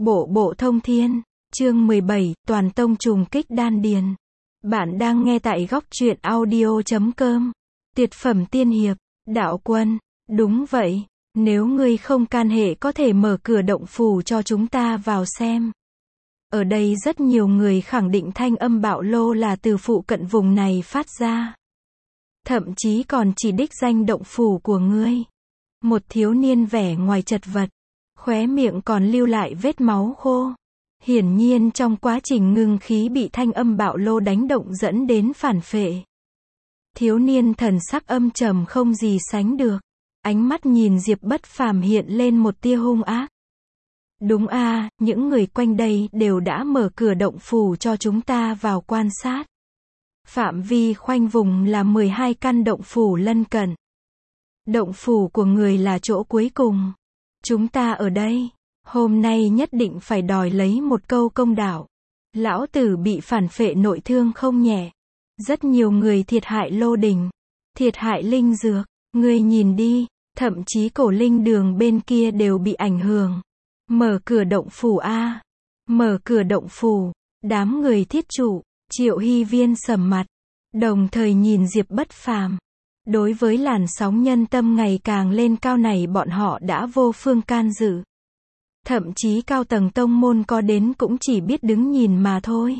Bộ bộ thông thiên, chương 17, toàn tông trùng kích đan điền. Bạn đang nghe tại góc truyện audio.com. Tuyệt phẩm tiên hiệp, đạo quân, đúng vậy, nếu ngươi không can hệ có thể mở cửa động phủ cho chúng ta vào xem. Ở đây rất nhiều người khẳng định thanh âm bạo lô là từ phụ cận vùng này phát ra. Thậm chí còn chỉ đích danh động phủ của ngươi. Một thiếu niên vẻ ngoài chật vật, khóe miệng còn lưu lại vết máu khô. Hiển nhiên trong quá trình ngưng khí bị thanh âm bạo lô đánh động dẫn đến phản phệ. Thiếu niên thần sắc âm trầm không gì sánh được. Ánh mắt nhìn Diệp Bất Phàm hiện lên một tia hung ác. Đúng a, những người quanh đây đều đã mở cửa động phủ cho chúng ta vào quan sát. Phạm vi khoanh vùng là 12 căn động phủ lân cận. Động phủ của người là chỗ cuối cùng. Chúng ta ở đây, hôm nay nhất định phải đòi lấy một câu công đạo. Lão tử bị phản phệ nội thương không nhẹ. Rất nhiều người thiệt hại lô đình, thiệt hại linh dược. Ngươi nhìn đi, thậm chí cổ linh đường bên kia đều bị ảnh hưởng. Mở cửa động phủ a, mở cửa động phủ. Đám người thiết trụ, Triệu Hy Viên sầm mặt, đồng thời nhìn Diệp Bất Phàm. Đối với làn sóng nhân tâm ngày càng lên cao này bọn họ đã vô phương can dự. Thậm chí cao tầng tông môn có đến cũng chỉ biết đứng nhìn mà thôi.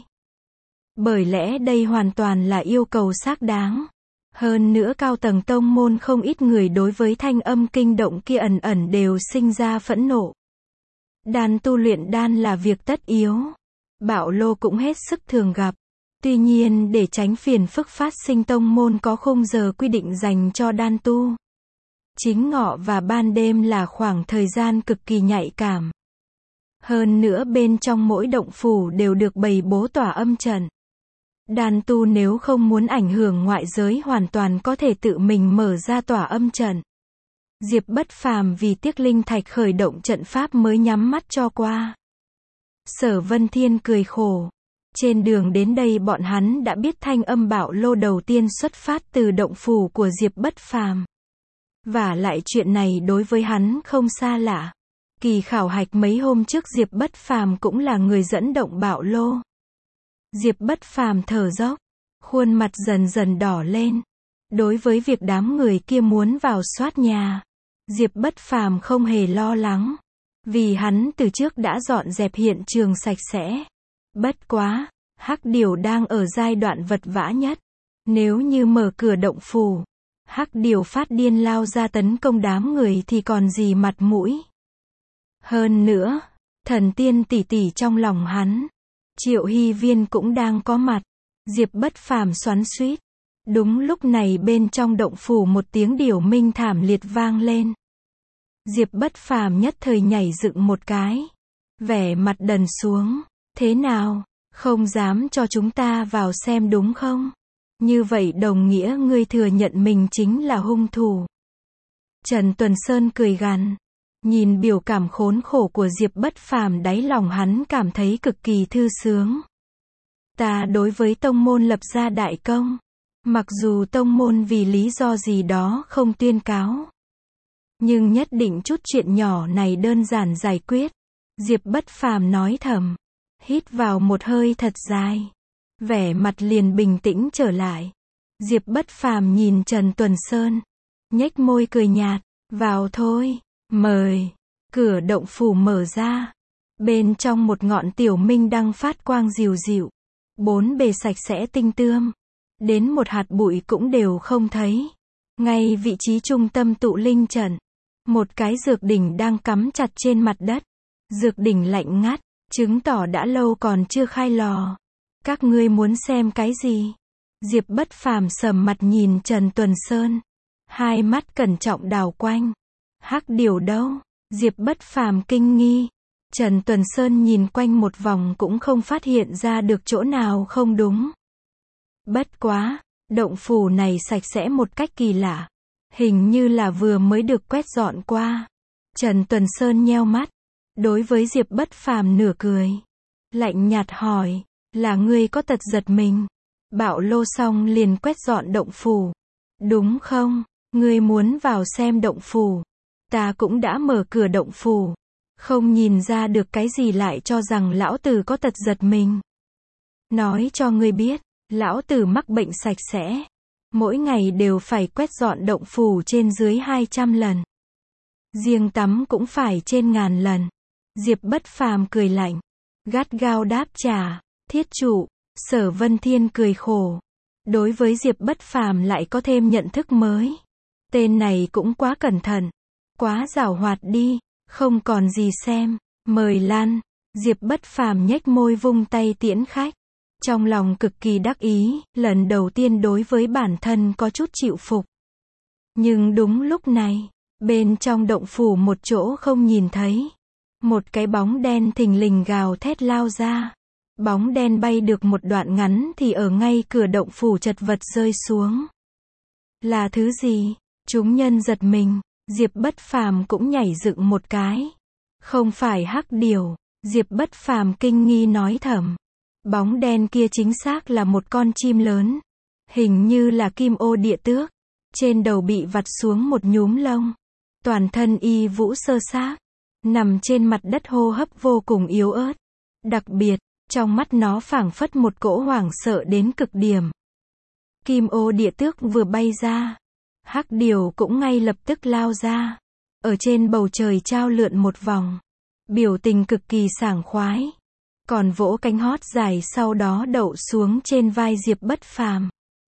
Bởi lẽ đây hoàn toàn là yêu cầu xác đáng. Hơn nữa cao tầng tông môn không ít người đối với thanh âm kinh động kia ẩn ẩn đều sinh ra phẫn nộ. Đan tu luyện đan là việc tất yếu. Bạo lô cũng hết sức thường gặp. Tuy nhiên để tránh phiền phức phát sinh tông môn có khung giờ quy định dành cho đan tu. Chính ngọ và ban đêm là khoảng thời gian cực kỳ nhạy cảm. Hơn nữa bên trong mỗi động phủ đều được bày bố tỏa âm trận. Đan tu nếu không muốn ảnh hưởng ngoại giới hoàn toàn có thể tự mình mở ra tỏa âm trận. Diệp Bất Phàm vì tiếc linh thạch khởi động trận pháp mới nhắm mắt cho qua. Sở Vân Thiên cười khổ. Trên đường đến đây bọn hắn đã biết thanh âm bạo lô đầu tiên xuất phát từ động phủ của Diệp Bất Phàm. Và lại chuyện này đối với hắn không xa lạ. Kỳ khảo hạch mấy hôm trước Diệp Bất Phàm cũng là người dẫn động bạo lô. Diệp Bất Phàm thở dốc, khuôn mặt dần dần đỏ lên. Đối với việc đám người kia muốn vào soát nhà, Diệp Bất Phàm không hề lo lắng. Vì hắn từ trước đã dọn dẹp hiện trường sạch sẽ. Bất quá, Hắc Điểu đang ở giai đoạn vật vã nhất. Nếu như mở cửa động phủ, Hắc Điểu phát điên lao ra tấn công đám người thì còn gì mặt mũi. Hơn nữa, thần tiên tỷ tỷ trong lòng hắn, Triệu Hy Viên cũng đang có mặt. Diệp Bất Phàm xoắn xuýt. Đúng lúc này bên trong động phủ một tiếng điểu minh thảm liệt vang lên. Diệp Bất Phàm nhất thời nhảy dựng một cái. Vẻ mặt đần xuống. Thế nào? Không dám cho chúng ta vào xem đúng không? Như vậy đồng nghĩa ngươi thừa nhận mình chính là hung thủ. Trần Tuần Sơn cười gằn. Nhìn biểu cảm khốn khổ của Diệp Bất Phàm đáy lòng hắn cảm thấy cực kỳ thư sướng. Ta đối với tông môn lập ra đại công. Mặc dù tông môn vì lý do gì đó không tuyên cáo. Nhưng nhất định chút chuyện nhỏ này đơn giản giải quyết. Diệp Bất Phàm nói thầm. Hít vào một hơi thật dài. Vẻ mặt liền bình tĩnh trở lại. Diệp Bất Phàm nhìn Trần Tuần Sơn. Nhếch môi cười nhạt. Vào thôi. Mời. Cửa động phủ mở ra. Bên trong một ngọn tiểu minh đăng phát quang dịu dịu. Bốn bề sạch sẽ tinh tươm. Đến một hạt bụi cũng đều không thấy. Ngay vị trí trung tâm tụ linh trận. Một cái dược đỉnh đang cắm chặt trên mặt đất. Dược đỉnh lạnh ngắt. Chứng tỏ đã lâu còn chưa khai lò. Các ngươi muốn xem cái gì? Diệp Bất Phàm sầm mặt nhìn Trần Tuần Sơn. Hai mắt cẩn trọng đảo quanh. Hắc Điểu đâu? Diệp Bất Phàm kinh nghi. Trần Tuần Sơn nhìn quanh một vòng cũng không phát hiện ra được chỗ nào không đúng. Bất quá, động phủ này sạch sẽ một cách kỳ lạ. Hình như là vừa mới được quét dọn qua. Trần Tuần Sơn nheo mắt. Đối với Diệp Bất Phàm nửa cười. Lạnh nhạt hỏi, là ngươi có tật giật mình. Bạo lô xong liền quét dọn động phủ. Đúng không? Ngươi muốn vào xem động phủ. Ta cũng đã mở cửa động phủ. Không nhìn ra được cái gì lại cho rằng lão tử có tật giật mình. Nói cho ngươi biết, lão tử mắc bệnh sạch sẽ. Mỗi ngày đều phải quét dọn động phủ trên dưới 200 lần. Riêng tắm cũng phải trên 1000 lần. Diệp Bất Phàm cười lạnh, gắt gao đáp trả, thiết trụ. Sở Vân Thiên cười khổ. Đối với Diệp Bất Phàm lại có thêm nhận thức mới. Tên này cũng quá cẩn thận, quá giảo hoạt đi, không còn gì xem, mời Lan. Diệp Bất Phàm nhếch môi vung tay tiễn khách. Trong lòng cực kỳ đắc ý, lần đầu tiên đối với bản thân có chút chịu phục. Nhưng đúng lúc này, bên trong động phủ một chỗ không nhìn thấy. Một cái bóng đen thình lình gào thét lao ra. Bóng đen bay được một đoạn ngắn thì ở ngay cửa động phủ chật vật rơi xuống. Là thứ gì? Chúng nhân giật mình, Diệp Bất Phàm cũng nhảy dựng một cái. Không phải hắc điểu, Diệp Bất Phàm kinh nghi nói thầm. Bóng đen kia chính xác là một con chim lớn. Hình như là kim ô địa tước. Trên đầu bị vặt xuống một nhúm lông. Toàn thân y vũ sơ xác. Nằm trên mặt đất hô hấp vô cùng yếu ớt. Đặc biệt, trong mắt nó phảng phất một cỗ hoảng sợ đến cực điểm. Kim ô địa tước vừa bay ra. Hắc điểu cũng ngay lập tức lao ra. Ở trên bầu trời trao lượn một vòng. Biểu tình cực kỳ sảng khoái. Còn vỗ cánh hót dài sau đó đậu xuống trên vai Diệp Bất Phàm.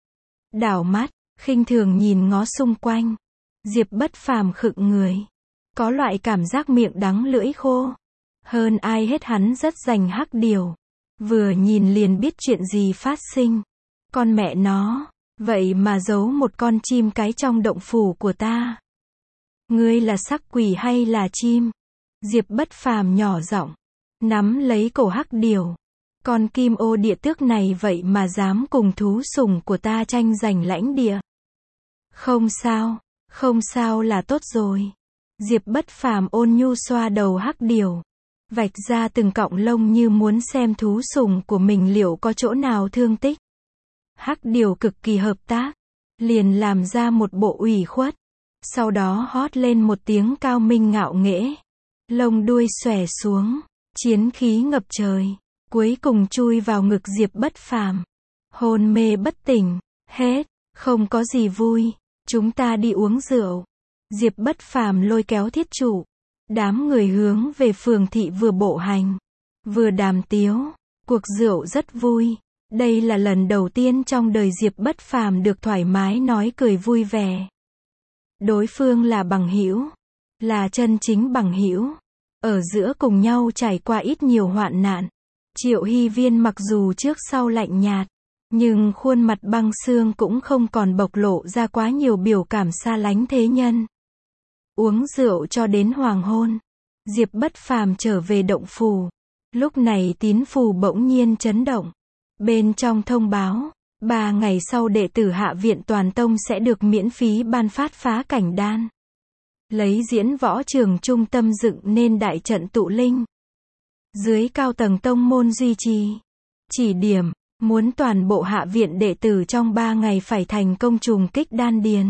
Đảo mắt, khinh thường nhìn ngó xung quanh. Diệp Bất Phàm khựng người. Có loại cảm giác miệng đắng lưỡi khô. Hơn ai hết hắn rất dành hắc điểu. Vừa nhìn liền biết chuyện gì phát sinh. Con mẹ nó, vậy mà giấu một con chim cái trong động phủ của ta. Ngươi là sắc quỷ hay là chim? Diệp Bất Phàm nhỏ giọng, nắm lấy cổ hắc điểu. Con kim ô địa tước này vậy mà dám cùng thú sủng của ta tranh giành lãnh địa. Không sao là tốt rồi. Diệp Bất Phàm ôn nhu xoa đầu hắc điểu. Vạch ra từng cọng lông như muốn xem thú sủng của mình liệu có chỗ nào thương tích. Hắc điểu cực kỳ hợp tác. Liền làm ra một bộ ủy khuất. Sau đó hót lên một tiếng cao minh ngạo nghễ. Lông đuôi xòe xuống. Chiến khí ngập trời. Cuối cùng chui vào ngực Diệp Bất Phàm. Hôn mê bất tỉnh. Hết. Không có gì vui. Chúng ta đi uống rượu. Diệp Bất Phàm lôi kéo thiết trụ. Đám người hướng về phường thị vừa bộ hành. Vừa đàm tiếu. Cuộc rượu rất vui. Đây là lần đầu tiên trong đời Diệp Bất Phàm được thoải mái nói cười vui vẻ. Đối phương là bằng hữu. Là chân chính bằng hữu. Ở giữa cùng nhau trải qua ít nhiều hoạn nạn. Triệu Hy Viên mặc dù trước sau lạnh nhạt. Nhưng khuôn mặt băng xương cũng không còn bộc lộ ra quá nhiều biểu cảm xa lánh thế nhân. Uống rượu cho đến hoàng hôn. Diệp Bất Phàm trở về động phủ. Lúc này tín phù bỗng nhiên chấn động. Bên trong thông báo, 3 ngày sau đệ tử Hạ viện toàn tông sẽ được miễn phí ban phát phá cảnh đan. Lấy diễn võ trường trung tâm dựng nên đại trận tụ linh. Dưới cao tầng tông môn duy trì. Chỉ điểm, muốn toàn bộ Hạ viện đệ tử trong 3 ngày phải thành công trùng kích đan điền.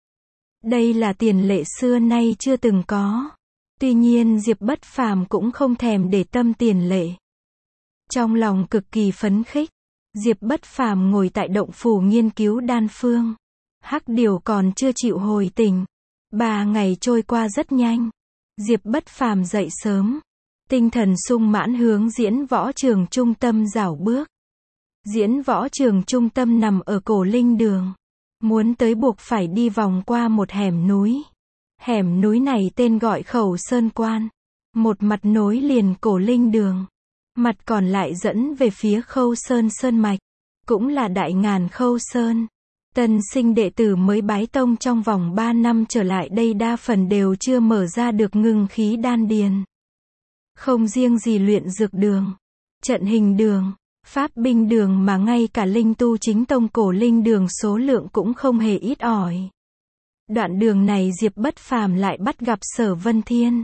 Đây là tiền lệ xưa nay chưa từng có. Tuy nhiên Diệp Bất Phàm cũng không thèm để tâm tiền lệ. Trong lòng cực kỳ phấn khích, Diệp Bất Phàm ngồi tại động phủ nghiên cứu đan phương. Hắc điểu còn chưa chịu hồi tỉnh. 3 ngày trôi qua rất nhanh. Diệp Bất Phàm dậy sớm. Tinh thần sung mãn hướng diễn võ trường trung tâm rảo bước. Diễn võ trường trung tâm nằm ở cổ linh đường. Muốn tới buộc phải đi vòng qua một hẻm núi. Hẻm núi này tên gọi Khẩu Sơn Quan. Một mặt nối liền cổ linh đường. Mặt còn lại dẫn về phía Khâu Sơn Sơn Mạch. Cũng là Đại Ngàn Khâu Sơn. Tân sinh đệ tử mới bái tông trong vòng 3 năm trở lại đây đa phần đều chưa mở ra được ngưng khí đan điền. Không riêng gì luyện dược đường, trận hình đường, pháp binh đường mà ngay cả linh tu chính tông cổ linh đường số lượng cũng không hề ít ỏi. Đoạn đường này Diệp Bất Phàm lại bắt gặp Sở Vân Thiên.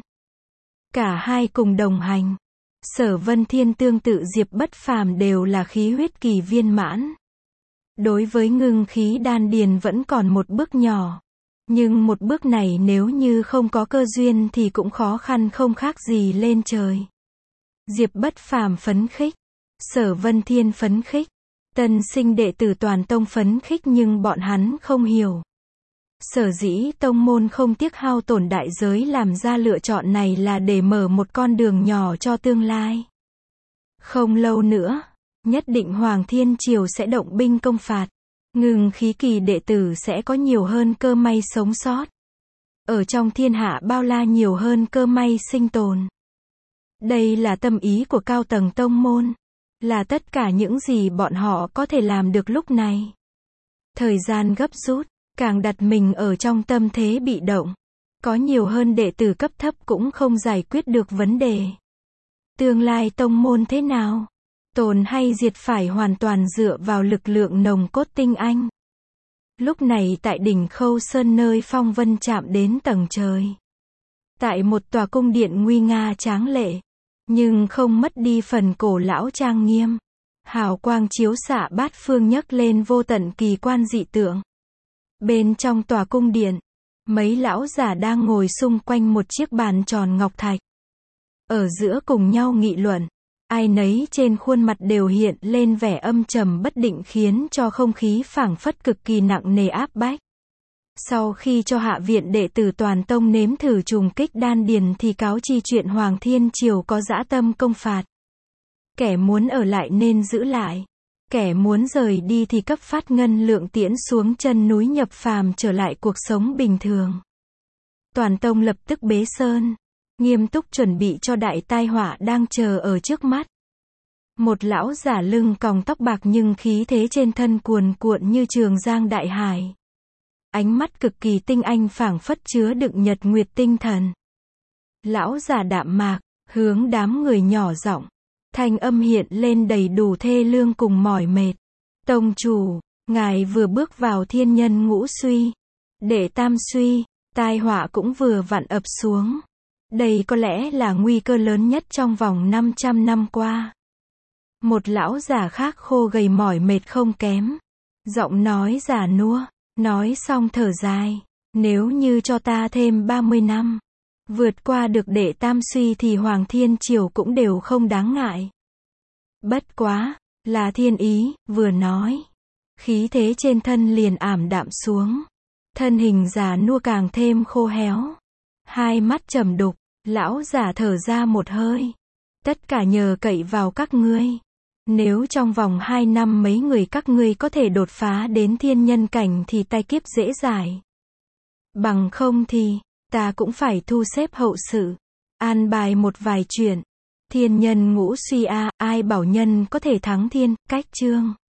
Cả hai cùng đồng hành. Sở Vân Thiên tương tự Diệp Bất Phàm đều là khí huyết kỳ viên mãn. Đối với ngưng khí đan điền vẫn còn một bước nhỏ. Nhưng một bước này nếu như không có cơ duyên thì cũng khó khăn không khác gì lên trời. Diệp Bất Phàm phấn khích, Sở Vân Thiên phấn khích, tân sinh đệ tử toàn tông phấn khích, nhưng bọn hắn không hiểu. Sở dĩ tông môn không tiếc hao tổn đại giới làm ra lựa chọn này là để mở một con đường nhỏ cho tương lai. Không lâu nữa, nhất định Hoàng Thiên Triều sẽ động binh công phạt. Ngưng khí kỳ đệ tử sẽ có nhiều hơn cơ may sống sót. Ở trong thiên hạ bao la nhiều hơn cơ may sinh tồn. Đây là tâm ý của cao tầng tông môn. Là tất cả những gì bọn họ có thể làm được lúc này. Thời gian gấp rút, càng đặt mình ở trong tâm thế bị động. Có nhiều hơn đệ tử cấp thấp cũng không giải quyết được vấn đề. Tương lai tông môn thế nào? Tồn hay diệt phải hoàn toàn dựa vào lực lượng nồng cốt tinh anh. Lúc này tại đỉnh Khâu Sơn nơi phong vân chạm đến tầng trời. Tại một tòa cung điện nguy nga tráng lệ, nhưng không mất đi phần cổ lão trang nghiêm. Hào quang chiếu xạ bát phương nhấc lên vô tận kỳ quan dị tượng. Bên trong tòa cung điện, mấy lão giả đang ngồi xung quanh một chiếc bàn tròn ngọc thạch. Ở giữa cùng nhau nghị luận. Ai nấy trên khuôn mặt đều hiện lên vẻ âm trầm bất định khiến cho không khí phảng phất cực kỳ nặng nề áp bách. Sau khi cho hạ viện đệ tử toàn tông nếm thử trùng kích đan điền thì cáo chi chuyện Hoàng Thiên Triều có dã tâm công phạt. Kẻ muốn ở lại nên giữ lại. Kẻ muốn rời đi thì cấp phát ngân lượng tiễn xuống chân núi nhập phàm trở lại cuộc sống bình thường. Toàn tông lập tức bế sơn. Nghiêm túc chuẩn bị cho đại tai họa đang chờ ở trước mắt. Một lão giả lưng còng tóc bạc nhưng khí thế trên thân cuồn cuộn như trường giang đại hải. Ánh mắt cực kỳ tinh anh phảng phất chứa đựng nhật nguyệt tinh thần. Lão giả đạm mạc, hướng đám người nhỏ giọng. Thanh âm hiện lên đầy đủ thê lương cùng mỏi mệt. Tông chủ, ngài vừa bước vào thiên nhân ngũ suy. Đệ tam suy, tai họa cũng vừa vặn ập xuống. Đây có lẽ là nguy cơ lớn nhất trong vòng 500 năm qua. Một lão già khác khô gầy mỏi mệt không kém. Giọng nói già nua, nói xong thở dài. Nếu như cho ta thêm 30 năm, vượt qua được đệ tam suy thì Hoàng Thiên Triều cũng đều không đáng ngại. Bất quá, là thiên ý, vừa nói. Khí thế trên thân liền ảm đạm xuống. Thân hình già nua càng thêm khô héo. Hai mắt trầm đục. Lão giả thở ra một hơi. Tất cả nhờ cậy vào các ngươi. Nếu trong vòng 2 năm mấy người các ngươi có thể đột phá đến thiên nhân cảnh thì tai kiếp dễ giải. Bằng không thì, ta cũng phải thu xếp hậu sự. An bài một vài chuyện. Thiên nhân ngũ suy ai bảo nhân có thể thắng thiên, cách chương.